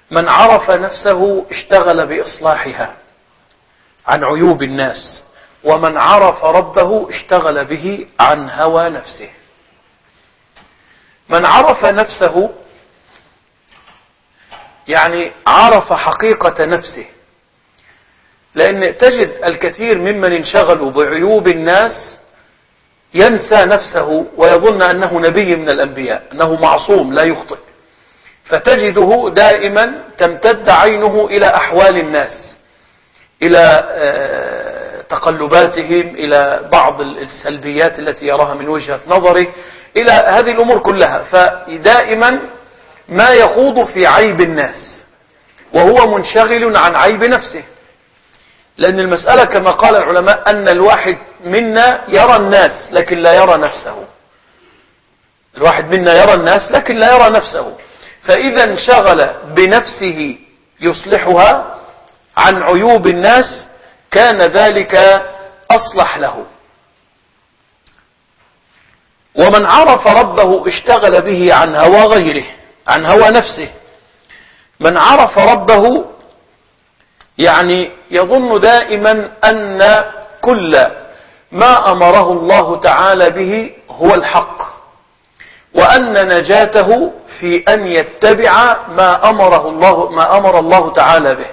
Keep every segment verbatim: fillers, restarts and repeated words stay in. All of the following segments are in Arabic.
من عرف نفسه اشتغل بإصلاحها عن عيوب الناس، ومن عرف ربه اشتغل به عن هوى نفسه. من عرف نفسه يعني عرف حقيقة نفسه، لأن تجد الكثير ممن انشغلوا بعيوب الناس ينسى نفسه ويظن أنه نبي من الأنبياء، أنه معصوم لا يخطئ، فتجده دائما تمتد عينه إلى أحوال الناس، إلى تقلباتهم، إلى بعض السلبيات التي يراها من وجهة نظره، إلى هذه الأمور كلها. فدائما ما يخوض في عيب الناس وهو منشغل عن عيب نفسه، لأن المسألة كما قال العلماء أن الواحد منا يرى الناس لكن لا يرى نفسه. الواحد منا يرى الناس لكن لا يرى نفسه، فإذا انشغل بنفسه يصلحها عن عيوب الناس كان ذلك أصلح له. ومن عرف ربه اشتغل به عن هوى غيره، عن هوى نفسه. من عرف ربه يعني يظن دائما أن كل ما أمره الله تعالى به هو الحق، وأن نجاته في أن يتبع ما أمره الله ما أمر الله تعالى به.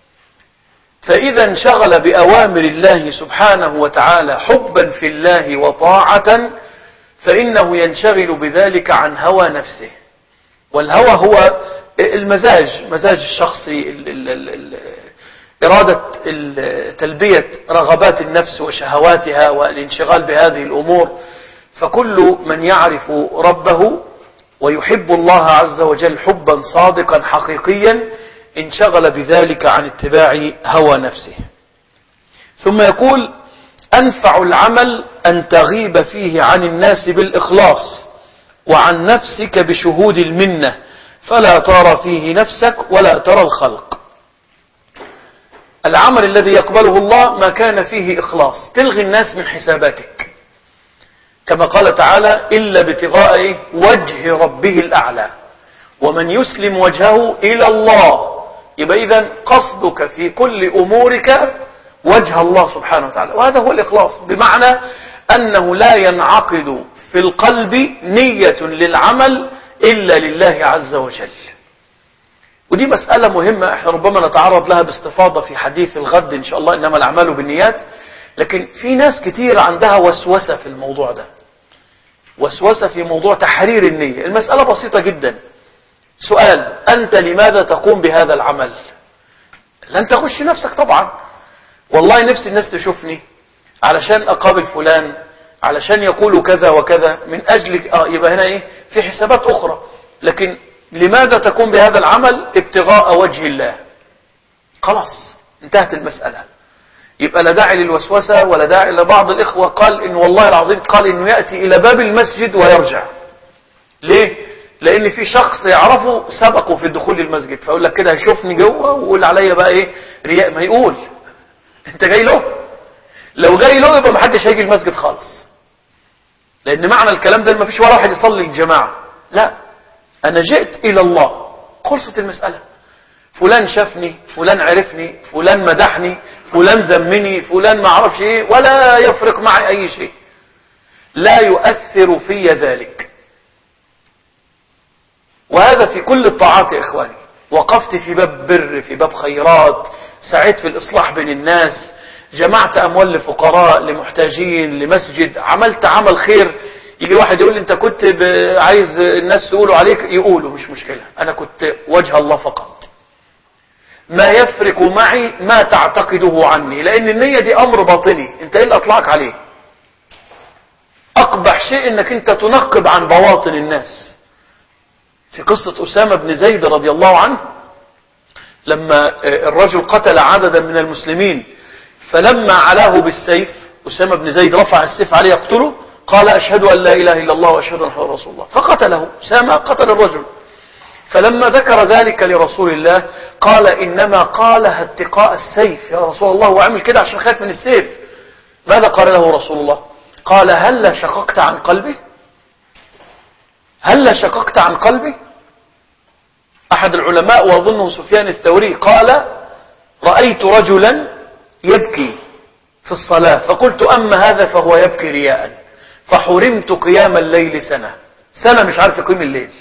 فإذا انشغل بأوامر الله سبحانه وتعالى حبا في الله وطاعة فإنه ينشغل بذلك عن هوى نفسه. والهوى هو المزاج، مزاج الشخصي، ال ال ال ال إرادة تلبية رغبات النفس وشهواتها والانشغال بهذه الأمور. فكل من يعرف ربه ويحب الله عز وجل حبا صادقا حقيقيا انشغل بذلك عن اتباع هوى نفسه. ثم يقول: أنفع العمل أن تغيب فيه عن الناس بالإخلاص وعن نفسك بشهود المنة، فلا ترى فيه نفسك ولا ترى الخلق. العمل الذي يقبله الله ما كان فيه إخلاص، تلغي الناس من حساباتك، كما قال تعالى: إلا ابتغاء وجه ربه الأعلى ومن يسلم وجهه إلى الله. يبقى إذن قصدك في كل أمورك وجه الله سبحانه وتعالى، وهذا هو الإخلاص، بمعنى أنه لا ينعقد في القلب نية للعمل إلا لله عز وجل. ودي مسألة مهمة احنا ربما نتعرض لها باستفاضة في حديث الغد إن شاء الله، إنما الأعمال بالنيات. لكن في ناس كتير عندها وسوسة في الموضوع ده، وسوسة في موضوع تحرير النية. المسألة بسيطة جدا. سؤال: أنت لماذا تقوم بهذا العمل؟ لن تغش نفسك طبعا. والله نفسي الناس تشوفني علشان أقابل فلان، علشان يقولوا كذا وكذا، من أجل آه يبقى هنا إيه؟ في حسابات أخرى. لكن لماذا تقوم بهذا العمل؟ ابتغاء وجه الله. خلاص انتهت المسألة. يبقى لا داعي للوسوسة ولا داعي. لبعض الإخوة قال إن والله العظيم قال إنه يأتي إلى باب المسجد ويرجع. ليه؟ لأن في شخص يعرفه سبقه في الدخول للمسجد، فأقول لك كده هيشوفني جوه ويقول عليا بقى إيه؟ رياء. ما يقول أنت جاي له؟ لو جاي له يبقى ما حدش هيجي المسجد خالص، لأن معنى الكلام ده ما فيش ولا واحد يصلي الجماعة. لا، أنا جئت إلى الله، خلصت المسألة. فلان شافني، فلان عرفني، فلان مدحني، فلان ذمني، فلان ما عرفش إيه، ولا يفرق معي أي شيء، لا يؤثر في ذلك. وهذا في كل الطاعات يا إخواني. وقفت في باب بر، في باب خيرات، سعيت في الإصلاح بين الناس، جمعت أموال لفقراء لمحتاجين لمسجد، عملت عمل خير. يجي واحد يقول لي أنت كنت عايز الناس يقولوا عليك، يقولوا مش مشكلة، أنا كنت وجه الله فقط. ما يفرق معي ما تعتقده عني، لأن النية دي أمر باطني، أنت إيه اللي أطلعك عليه؟ أقبح شيء أنك أنت تنقب عن بواطن الناس. في قصة أسامة بن زيد رضي الله عنه، لما الرجل قتل عددا من المسلمين، فلما علاه بالسيف، أسامة بن زيد رفع السيف عليه يقتله، قال: أشهد أن لا إله إلا الله وأشهد أن محمدا رسول الله، فقتله. أسامة قتل الرجل. فلما ذكر ذلك لرسول الله قال: إنما قالها اتقاء السيف يا رسول الله، وعمل كده عشان خايف من السيف. ماذا قال له رسول الله؟ قال: هل شققت عن قلبه؟ هل شققت عن قلبه؟ أحد العلماء وأظنه سفيان الثوري قال: رأيت رجلا يبكي في الصلاة فقلت: أما هذا فهو يبكي رياء، فحرمت قيام الليل سنة سنة مش عارف يقيم الليل.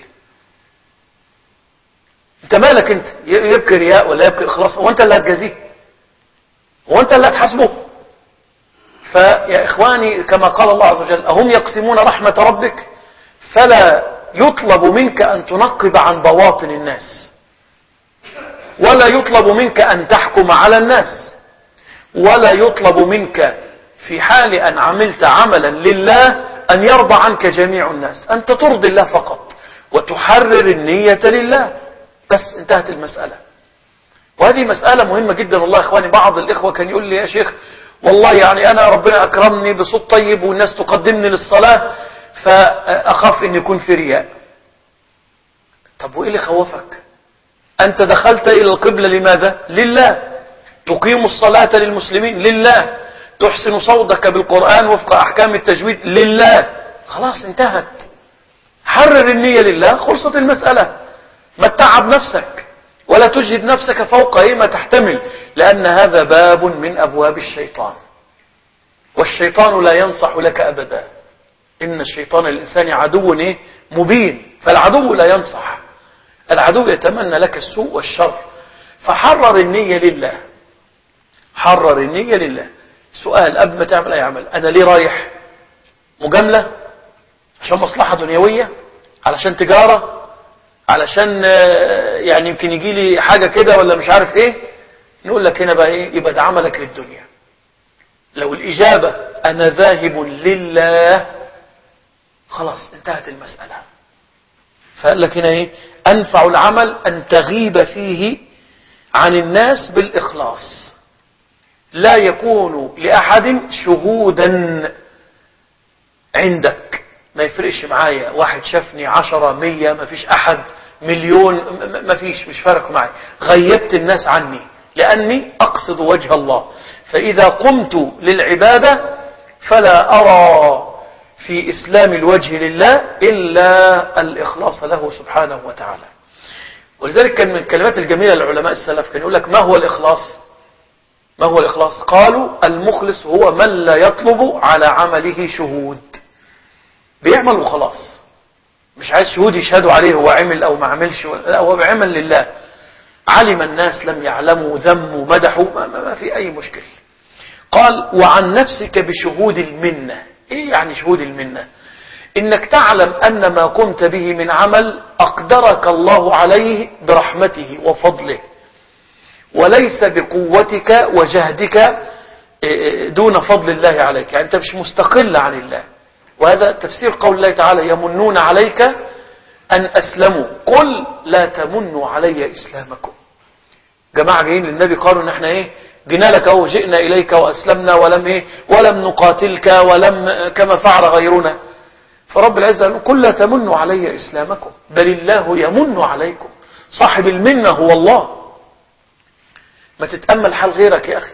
انت مالك انت؟ يبكي رياء ولا يبكي إخلاص؟ هو انت اللي هتجازيه؟ هو انت اللي هتحاسبه؟ فيا إخواني، كما قال الله عز وجل: أهم يقسمون رحمة ربك؟ فلا يطلب منك أن تنقب عن بواطن الناس، ولا يطلب منك أن تحكم على الناس، ولا يطلب منك في حال أن عملت عملا لله أن يرضى عنك جميع الناس. أنت ترضي الله فقط وتحرر النية لله، بس انتهت المسألة. وهذه مسألة مهمة جدا والله. إخواني، بعض الإخوة كان يقول لي: يا شيخ والله يعني أنا ربنا أكرمني بصوت طيب والناس تقدمني للصلاة، فأخاف أن يكون في رياء. طب وإيه اللي خوفك؟ أنت دخلت إلى القبلة لماذا؟ لله. تقيم الصلاة للمسلمين لله. تحسن صوتك بالقرآن وفق أحكام التجويد لله. خلاص انتهت. حرر النية لله، خلصت المسألة. ما تتعب نفسك ولا تجهد نفسك فوق ايه ما تحتمل، لأن هذا باب من أبواب الشيطان، والشيطان لا ينصح لك أبدا. إن الشيطان للإنسان عدو ايه مبين، فالعدو لا ينصح، العدو يتمنى لك السوء والشر. فحرر النية لله، حرر النية لله. سؤال قبل ما تعمل أي عمل: أنا ليه رايح؟ مجاملة؟ عشان مصلحة دنيوية؟ علشان تجارة؟ علشان يعني يمكن يجي لي حاجة كده ولا مش عارف ايه؟ نقول لك هنا بقى ايه؟ يبقى ده عملك للدنيا. لو الإجابة أنا ذاهب لله، خلاص انتهت المسألة. فقال لك هنا ايه؟ أنفع العمل أن تغيب فيه عن الناس بالإخلاص، لا يكون لأحد شهودا عندك. ما يفرقش معايا واحد شافني عشرة مية، ما فيش أحد مليون، ما فيش، مش فارق معي. غيبت الناس عني لأني أقصد وجه الله. فإذا قمت للعبادة فلا أرى في إسلام الوجه لله إلا الإخلاص له سبحانه وتعالى. ولذلك كان من الكلمات الجميلة للعلماء السلف كان يقول لك: ما هو الإخلاص؟ ما هو الإخلاص؟ قالوا: المخلص هو من لا يطلب على عمله شهود، بيعمل وخلاص، مش عايز شهود يشهدوا عليه هو عمل أو ما عملش، لا، هو بعمل لله. علم الناس لم يعلموا، ذموا مدحوا، ما, ما, ما في أي مشكلة. قال: وعن نفسك بشهود المنة. إيه يعني شهود المنة؟ إنك تعلم أن ما قمت به من عمل أقدرك الله عليه برحمته وفضله، وليس بقوتك وجهدك دون فضل الله عليك. يعني أنت مش مستقل عن الله. وهذا تفسير قول الله تعالى: يمنون عليك أن أسلموا قل لا تمنوا علي إسلامكم. جماعة جايين للنبي قالوا إن احنا إيه؟ جينا لك أو جئنا إليك وأسلمنا ولم إيه؟ ولم نقاتلك ولم كما فعل غيرنا. فرب العزة قال: قل لا تمنوا علي إسلامكم بل الله يمن عليكم. صاحب المنة هو الله. ما تتأمل حال غيرك يا أخي.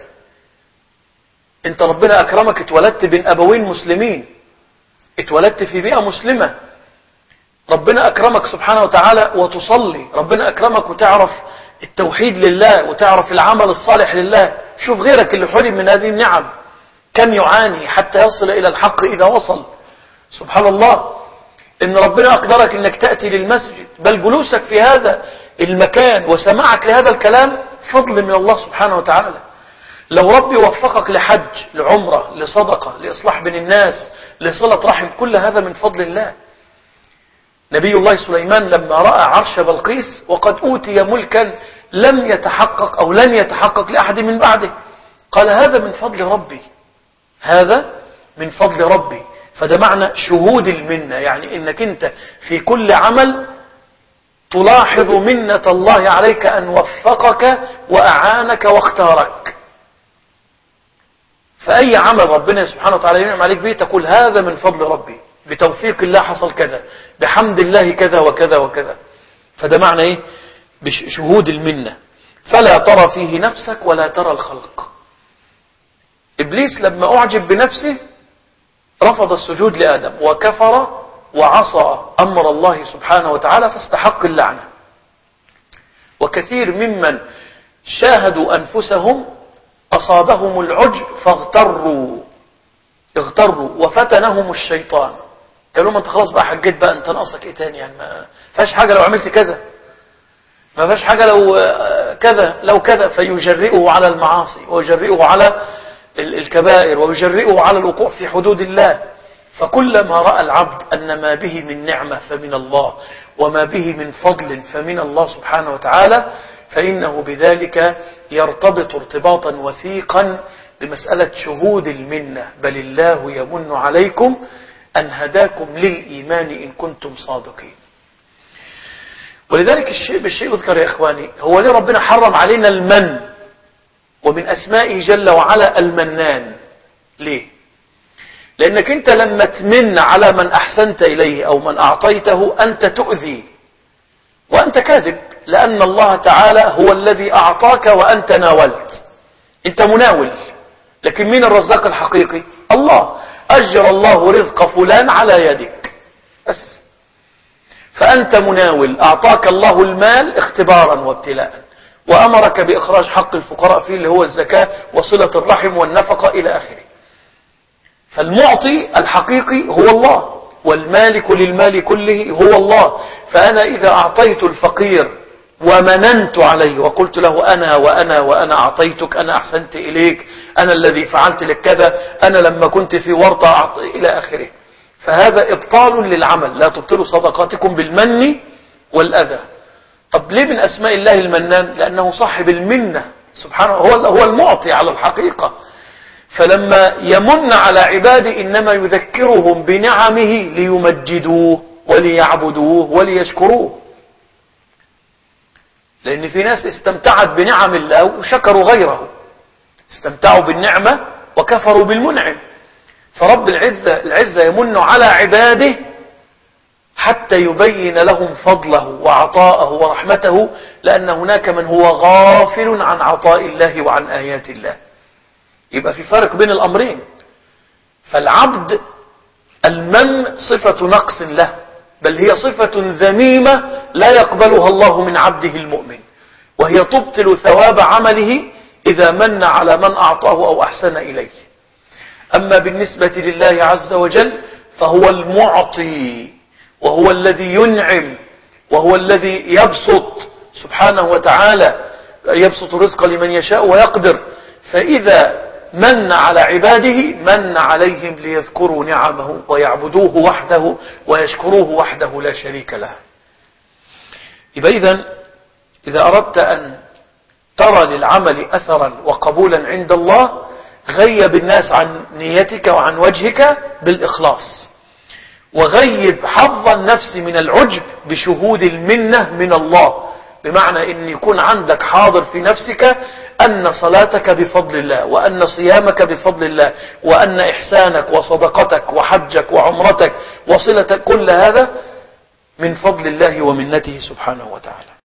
أنت ربنا أكرمك، اتولدت بين أبوين مسلمين، اتولدت في بيئة مسلمة، ربنا أكرمك سبحانه وتعالى وتصلي، ربنا أكرمك وتعرف التوحيد لله وتعرف العمل الصالح لله. شوف غيرك اللي حرم من هذه النعم كم يعاني حتى يصل إلى الحق إذا وصل. سبحان الله، إن ربنا أقدرك إنك تأتي للمسجد، بل جلوسك في هذا المكان وسماعك لهذا الكلام فضل من الله سبحانه وتعالى. لو ربي وفقك لحج، لعمرة، لصدقة، لإصلاح بين الناس، لصلة رحم، كل هذا من فضل الله. نبي الله سليمان لما رأى عرش بلقيس وقد أوتي ملكا لم يتحقق أو لن يتحقق لأحد من بعده، قال: هذا من فضل ربي، هذا من فضل ربي. فده معنى شهود المنة، يعني إنك أنت في كل عمل تلاحظ منة الله عليك أن وفقك وأعانك واختارك. فأي عمل ربنا سبحانه وتعالى ينعم عليك به تقول: هذا من فضل ربي، بتوفيق الله حصل كذا، بحمد الله كذا وكذا وكذا. فده معنى إيه؟ بشهود المنة. فلا ترى فيه نفسك ولا ترى الخلق. إبليس لما أعجب بنفسه رفض السجود لآدم وكفر وعصى أمر الله سبحانه وتعالى فاستحق اللعنة. وكثير ممن شاهدوا أنفسهم أصابهم العجب فاغتروا اغتروا وفتنهم الشيطان. قالوا ما انت خلاص بقى حجيت بقى، انت ناقصك ايه تاني؟ يعني ما فيهاش حاجة لو عملت كذا، ما فيهاش حاجة لو كذا لو كذا، فيجرئه على المعاصي ويجرئه على الكبائر ويجرئه على الوقوع في حدود الله. فكلما رأى العبد أن ما به من نعمة فمن الله وما به من فضل فمن الله سبحانه وتعالى، فإنه بذلك يرتبط ارتباطا وثيقا بمسألة شهود المنة. بل الله يمن عليكم أن هداكم للإيمان إن كنتم صادقين. ولذلك الشيء بالشيء يذكر يا إخواني. هو ليه ربنا حرم علينا المن؟ ومن أسمائه جل وعلا المنان. ليه؟ لأنك أنت لما تمن على من أحسنت إليه أو من أعطيته أنت تؤذي وأنت كاذب، لأن الله تعالى هو الذي أعطاك وأنت ناولت. أنت مناول، لكن مين الرزاق الحقيقي؟ الله. أجر الله رزق فلان على يدك بس. فأنت مناول، أعطاك الله المال اختبارا وابتلاء، وأمرك بإخراج حق الفقراء فيه اللي هو الزكاة وصلة الرحم والنفقة إلى آخره. فالمعطي الحقيقي هو الله، والمالك للمال كله هو الله. فأنا إذا أعطيت الفقير ومننت عليه وقلت له أنا وأنا وأنا أعطيتك، أنا أحسنت إليك، أنا الذي فعلت لك كذا، أنا لما كنت في ورطة أعط... إلى آخره، فهذا إبطال للعمل. لا تبطلوا صدقاتكم بالمن والأذى. طب ليه من أسماء الله المنان؟ لأنه صاحب المنة سبحانه، هو هو المعطي على الحقيقة. فلما يمن على عباده إنما يذكرهم بنعمه ليمجدوه وليعبدوه وليشكروه. لأن في ناس استمتعت بنعم الله وشكروا غيره، استمتعوا بالنعمة وكفروا بالمنعم. فرب العزة, العزة يمن على عباده حتى يبين لهم فضله وعطاءه ورحمته، لأن هناك من هو غافل عن عطاء الله وعن آيات الله. يبقى في فرق بين الأمرين. فالعبد المن صفة نقص له، بل هي صفة ذميمة لا يقبلها الله من عبده المؤمن، وهي تبطل ثواب عمله إذا من على من أعطاه أو أحسن إليه. أما بالنسبة لله عز وجل فهو المعطي، وهو الذي ينعم، وهو الذي يبسط سبحانه وتعالى، يبسط الرزق لمن يشاء ويقدر. فإذا من على عباده من عليهم ليذكروا نعمه ويعبدوه وحده ويشكروه وحده لا شريك له. يبقى إذن إذا أردت أن ترى للعمل أثرا وقبولا عند الله، غيب الناس عن نيتك وعن وجهك بالإخلاص، وغيب حظ النفس من العجب بشهود المنة من الله. بمعنى أن يكون عندك حاضر في نفسك أن صلاتك بفضل الله، وأن صيامك بفضل الله، وأن إحسانك وصدقتك وحجك وعمرتك وصلتك كل هذا من فضل الله ومنته سبحانه وتعالى.